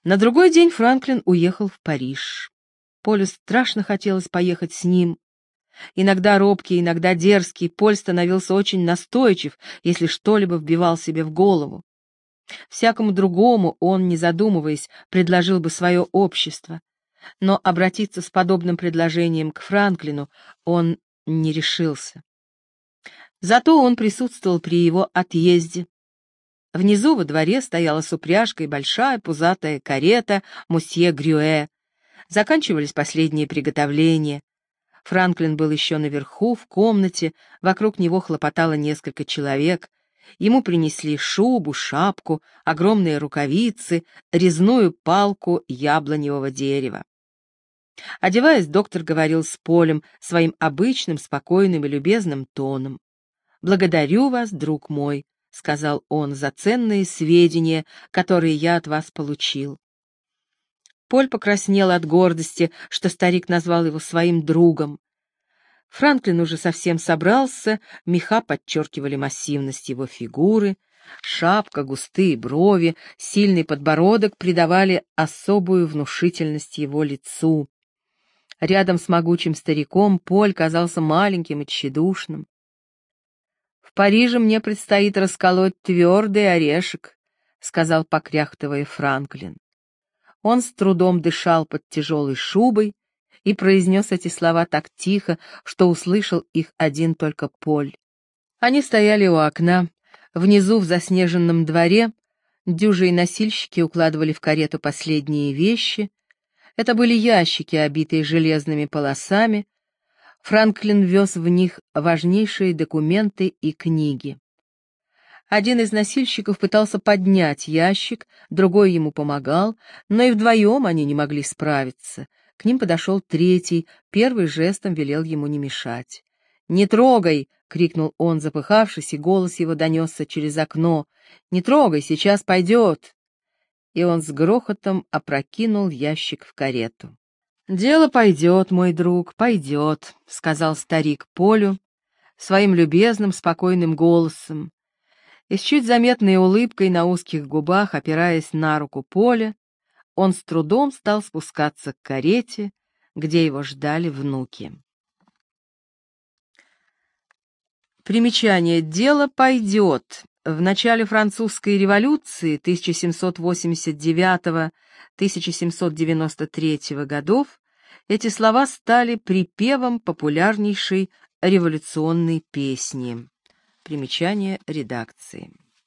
На другой день Франклин уехал в Париж. Полю страшно хотелось поехать с ним. Иногда робкий, иногда дерзкий, Поль становился очень настойчив, если что-либо вбивал себе в голову. Всякому другому он, не задумываясь, предложил бы свое общество, но обратиться с подобным предложением к Франклину он не решился. Зато он присутствовал при его отъезде. Внизу во дворе стояла с упряжкой большая пузатая карета мусье Грюэ. Заканчивались последние приготовления. Франклин был еще наверху, в комнате, вокруг него хлопотало несколько человек. Ему принесли шубу, шапку, огромные рукавицы, резную палку яблоневого дерева. Одеваясь, доктор говорил с Полем своим обычным, спокойным и любезным тоном. «Благодарю вас, друг мой», — сказал он, — «за ценные сведения, которые я от вас получил». Поль покраснел от гордости, что старик назвал его своим другом. Франклин уже совсем собрался, меха подчеркивали массивность его фигуры, шапка, густые брови, сильный подбородок придавали особую внушительность его лицу. Рядом с могучим стариком Поль казался маленьким и тщедушным. «В Париже мне предстоит расколоть твердый орешек», — сказал, покряхтывая, Франклин. Он с трудом дышал под тяжелой шубой и произнес эти слова так тихо, что услышал их один только Поль. Они стояли у окна. Внизу, в заснеженном дворе, дюжи и носильщики укладывали в карету последние вещи. Это были ящики, обитые железными полосами. Франклин вез в них важнейшие документы и книги. Один из носильщиков пытался поднять ящик, другой ему помогал, но и вдвоем они не могли справиться. К ним подошел третий, первый жестом велел ему не мешать. «Не трогай!» — крикнул он, запыхавшись, и голос его донесся через окно. «Не трогай, сейчас пойдет!» И он с грохотом опрокинул ящик в карету. «Дело пойдет, мой друг, пойдет», — сказал старик Полю своим любезным, спокойным голосом. И с чуть заметной улыбкой на узких губах, опираясь на руку Поля, он с трудом стал спускаться к карете, где его ждали внуки. Примечание: дело пойдет. В начале французской революции 1789-1793 годов эти слова стали припевом популярнейшей революционной песни. Примечание редакции.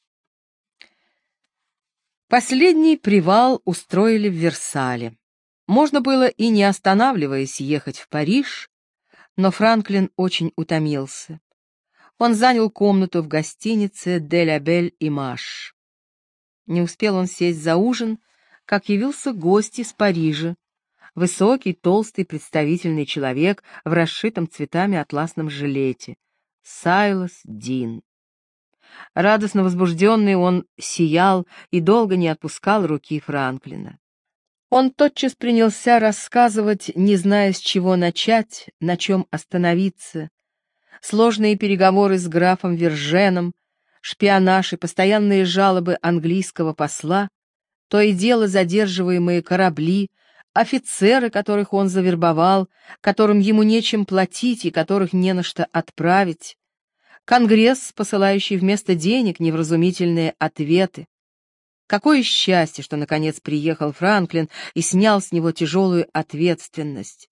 Последний привал устроили в Версале. Можно было и не останавливаясь ехать в Париж, но Франклин очень утомился. Он занял комнату в гостинице «Де ла Бель Имаж». Не успел он сесть за ужин, как явился гость из Парижа, высокий, толстый, представительный человек в расшитом цветами атласном жилете, Сайлас Дин. Радостно возбужденный, он сиял и долго не отпускал руки Франклина. Он тотчас принялся рассказывать, не зная, с чего начать, на чем остановиться. Сложные переговоры с графом Верженом, шпионаж и постоянные жалобы английского посла, то и дело задерживаемые корабли, офицеры, которых он завербовал, которым ему нечем платить и которых не на что отправить, Конгресс, посылающий вместо денег невразумительные ответы. Какое счастье, что наконец приехал Франклин и снял с него тяжелую ответственность.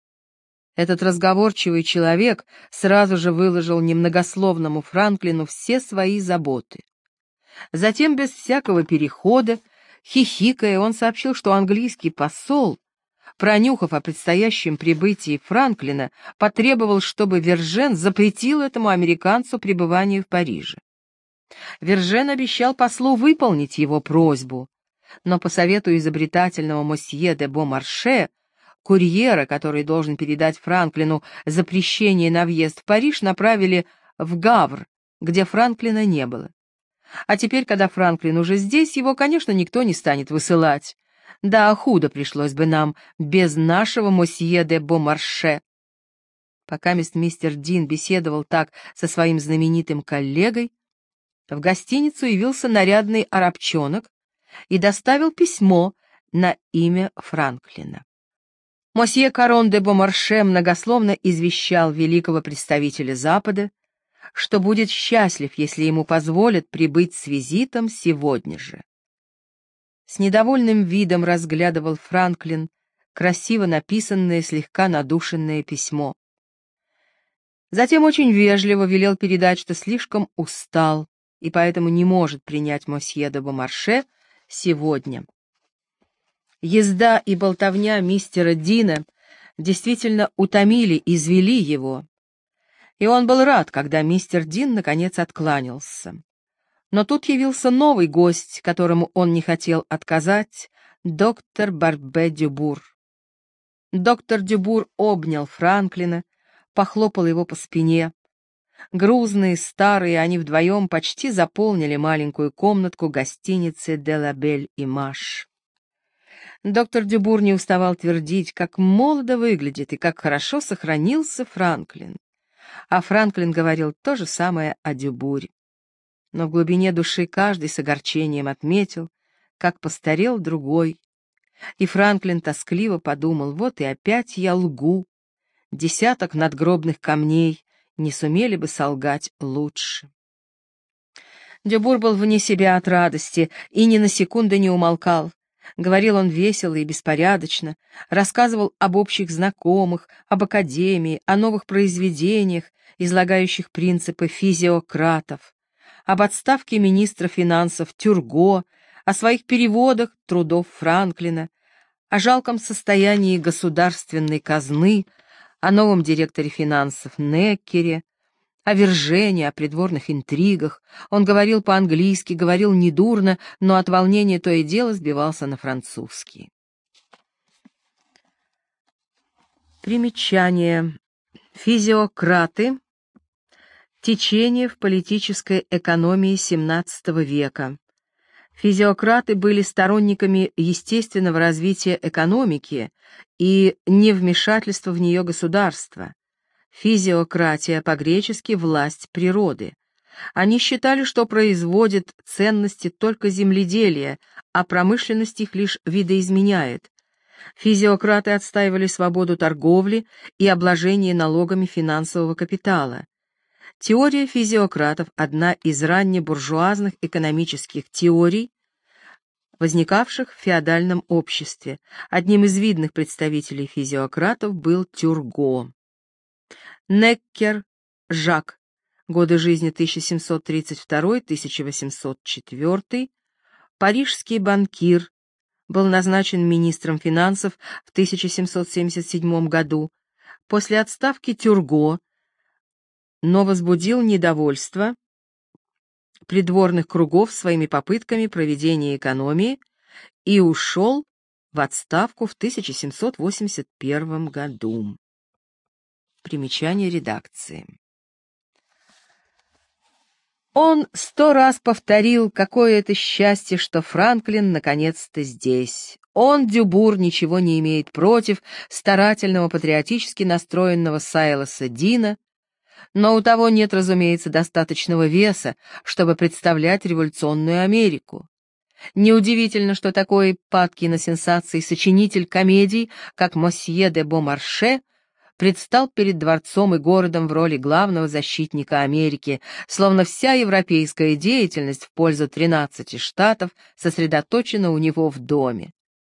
Этот разговорчивый человек сразу же выложил немногословному Франклину все свои заботы. Затем, без всякого перехода, хихикая, он сообщил, что английский посол, пронюхав о предстоящем прибытии Франклина, потребовал, чтобы Вержен запретил этому американцу пребывание в Париже. Вержен обещал послу выполнить его просьбу, но по совету изобретательного мосье де Бомарше, курьера, который должен передать Франклину запрещение на въезд в Париж, направили в Гавр, где Франклина не было. А теперь, когда Франклин уже здесь, его, конечно, никто не станет высылать. Да, худо пришлось бы нам без нашего мосье де Бомарше. Пока мистер Дин беседовал так со своим знаменитым коллегой, в гостиницу явился нарядный арабчонок и доставил письмо, на имя Франклина. Мосье Карон де Бомарше многословно извещал великого представителя Запада, что будет счастлив, если ему позволят прибыть с визитом сегодня же. С недовольным видом разглядывал Франклин красиво написанное, слегка надушенное письмо. Затем очень вежливо велел передать, что слишком устал и поэтому не может принять мосье де Бомарше сегодня. Езда и болтовня мистера Дина действительно утомили и извели его, и он был рад, когда мистер Дин наконец откланялся. Но тут явился новый гость, которому он не хотел отказать, доктор Барбе Дюбур. Доктор Дюбур обнял Франклина, похлопал его по спине. Грузные, старые, они вдвоем почти заполнили маленькую комнатку гостиницы «Де ла Бель Имаж». Доктор Дюбур не уставал твердить, как молодо выглядит и как хорошо сохранился Франклин. А Франклин говорил то же самое о Дюбуре. Но в глубине души каждый с огорчением отметил, как постарел другой. И Франклин тоскливо подумал: вот и опять я лгу. Десяток надгробных камней не сумели бы солгать лучше. Дюбур был вне себя от радости и ни на секунду не умолкал. Говорил он весело и беспорядочно, рассказывал об общих знакомых, об академии, о новых произведениях, излагающих принципы физиократов, об отставке министра финансов Тюрго, о своих переводах трудов Франклина, о жалком состоянии государственной казны, о новом директоре финансов Неккере, о Вержене, о придворных интригах. Он говорил по-английски, говорил недурно, но от волнения то и дело сбивался на французский. Примечание. Физиократы — течение в политической экономии XVII века. Физиократы были сторонниками естественного развития экономики и невмешательства в нее государства. Физиократия по-гречески «власть природы». Они считали, что производит ценности только земледелие, а промышленность их лишь видоизменяет. Физиократы отстаивали свободу торговли и обложение налогами финансового капитала. Теория физиократов – одна из раннебуржуазных экономических теорий, возникавших в феодальном обществе. Одним из видных представителей физиократов был Тюрго. Неккер Жак, годы жизни 1732-1804, парижский банкир, был назначен министром финансов в 1777 году. После отставки Тюрго, но возбудил недовольство придворных кругов своими попытками проведения экономии и ушел в отставку в 1781 году. Примечание редакции. Он 100 раз повторил, какое это счастье, что Франклин наконец-то здесь. Он, Дюбур, ничего не имеет против старательного патриотически настроенного Сайлоса Дина, но у того нет, разумеется, достаточного веса, чтобы представлять революционную Америку. Неудивительно, что такой падкий на сенсации сочинитель комедий, как мосье де Бомарше, предстал перед дворцом и городом в роли главного защитника Америки, словно вся европейская деятельность в пользу 13 штатов сосредоточена у него в доме.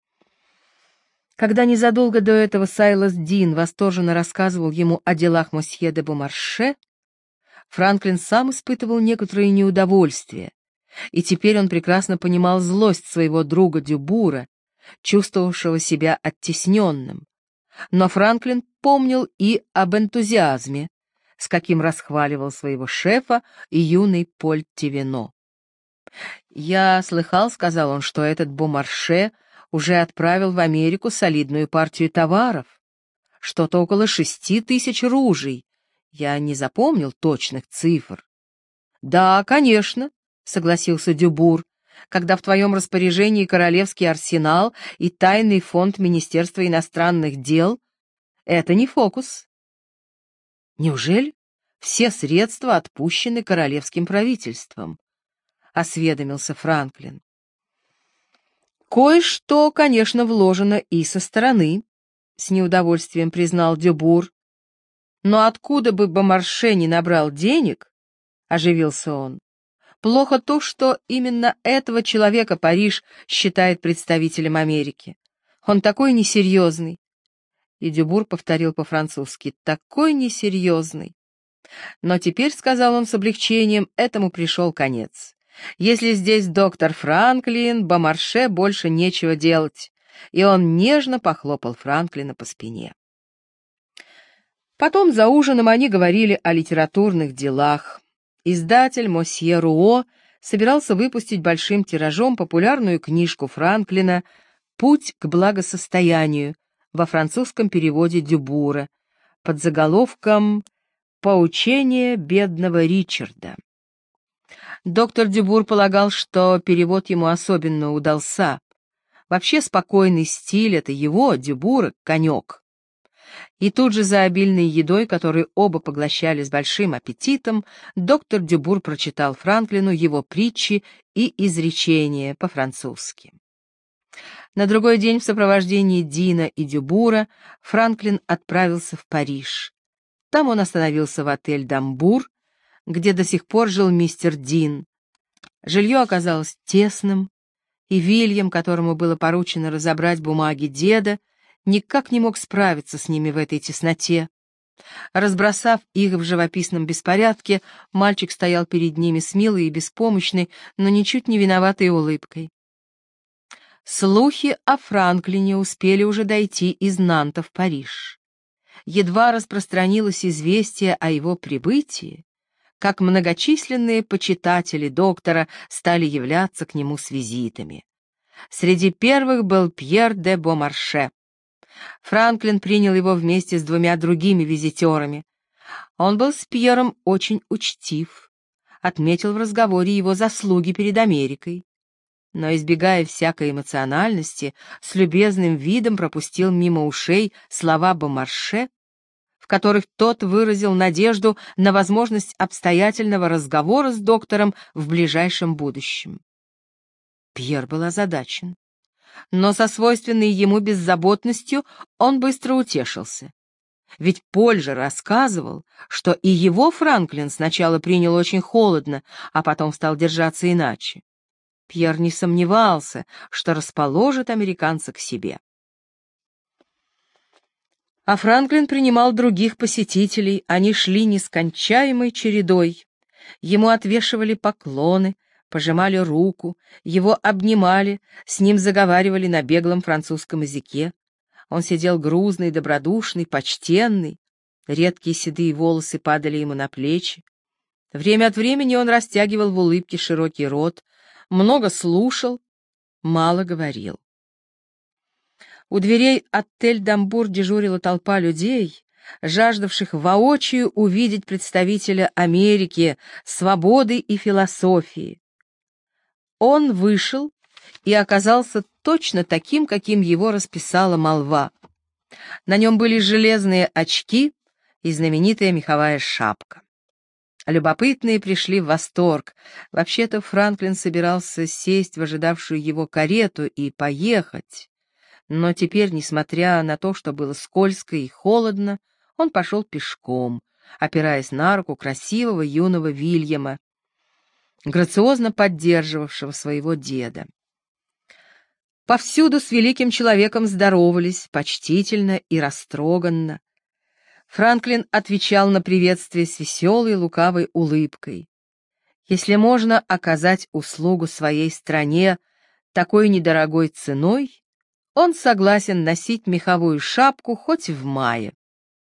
Когда незадолго до этого Сайлос Дин восторженно рассказывал ему о делах мосье де Бомарше, Франклин сам испытывал некоторое неудовольствие, и теперь он прекрасно понимал злость своего друга Дюбура, чувствовавшего себя оттесненным. Но Франклин помнил и об энтузиазме, с каким расхваливал своего шефа и юный Поль Тивено. «Я слыхал, — сказал он, — что этот Бомарше уже отправил в Америку солидную партию товаров, что-то около 6000 ружей. Я не запомнил точных цифр». «Да, конечно, — согласился Дюбур, — когда в твоем распоряжении королевский арсенал и тайный фонд Министерства иностранных дел, это не фокус». «Неужели все средства отпущены королевским правительством?» — осведомился Франклин. Кое-что, конечно, вложено и со стороны, с неудовольствием признал Дюбур. Но откуда бы Бомарше не набрал денег, оживился он. Плохо то, что именно этого человека Париж считает представителем Америки. Он такой несерьезный. И Дюбур повторил по-французски: такой несерьезный. Но теперь, сказал он с облегчением, этому пришел конец. Если здесь доктор Франклин, Бомарше больше нечего делать. И он нежно похлопал Франклина по спине. Потом за ужином они говорили о литературных делах. Издатель мосье Руо собирался выпустить большим тиражом популярную книжку Франклина «Путь к благосостоянию» во французском переводе Дюбура под заголовком «Поучение бедного Ричарда». Доктор Дюбур полагал, что перевод ему особенно удался. Вообще спокойный стиль — это его, Дюбура, конек. И тут же за обильной едой, которую оба поглощали с большим аппетитом, доктор Дюбур прочитал Франклину его притчи и изречения по-французски. На другой день в сопровождении Дина и Дюбура Франклин отправился в Париж. Там он остановился в отель «Дамбур», где до сих пор жил мистер Дин. Жилье оказалось тесным, и Вильям, которому было поручено разобрать бумаги деда, никак не мог справиться с ними в этой тесноте. Разбросав их в живописном беспорядке, мальчик стоял перед ними с милой и беспомощной, но ничуть не виноватой улыбкой. Слухи о Франклине успели уже дойти из Нанта в Париж. Едва распространилось известие о его прибытии, как многочисленные почитатели доктора стали являться к нему с визитами. Среди первых был Пьер де Бомарше. Франклин принял его вместе с двумя другими визитерами. Он был с Пьером очень учтив, отметил в разговоре его заслуги перед Америкой, но, избегая всякой эмоциональности, с любезным видом пропустил мимо ушей слова Бомарше, в которых тот выразил надежду на возможность обстоятельного разговора с доктором в ближайшем будущем. Пьер был озадачен, но со свойственной ему беззаботностью он быстро утешился. Ведь Поль же рассказывал, что и его Франклин сначала принял очень холодно, а потом стал держаться иначе. Пьер не сомневался, что расположит американца к себе. А Франклин принимал других посетителей, они шли нескончаемой чередой. Ему отвешивали поклоны, пожимали руку, его обнимали, с ним заговаривали на беглом французском языке. Он сидел грузный, добродушный, почтенный, редкие седые волосы падали ему на плечи. Время от времени он растягивал в улыбке широкий рот, много слушал, мало говорил. У дверей отель «Дамбур» дежурила толпа людей, жаждавших воочию увидеть представителя Америки, свободы и философии. Он вышел и оказался точно таким, каким его расписала молва. На нем были железные очки и знаменитая меховая шапка. Любопытные пришли в восторг. Вообще-то Франклин собирался сесть в ожидавшую его карету и поехать. Но теперь, несмотря на то, что было скользко и холодно, он пошел пешком, опираясь на руку красивого юного Вильяма, грациозно поддерживавшего своего деда. Повсюду с великим человеком здоровались, почтительно и растроганно. Франклин отвечал на приветствие с веселой лукавой улыбкой. Если можно оказать услугу своей стране такой недорогой ценой, он согласен носить меховую шапку хоть в мае.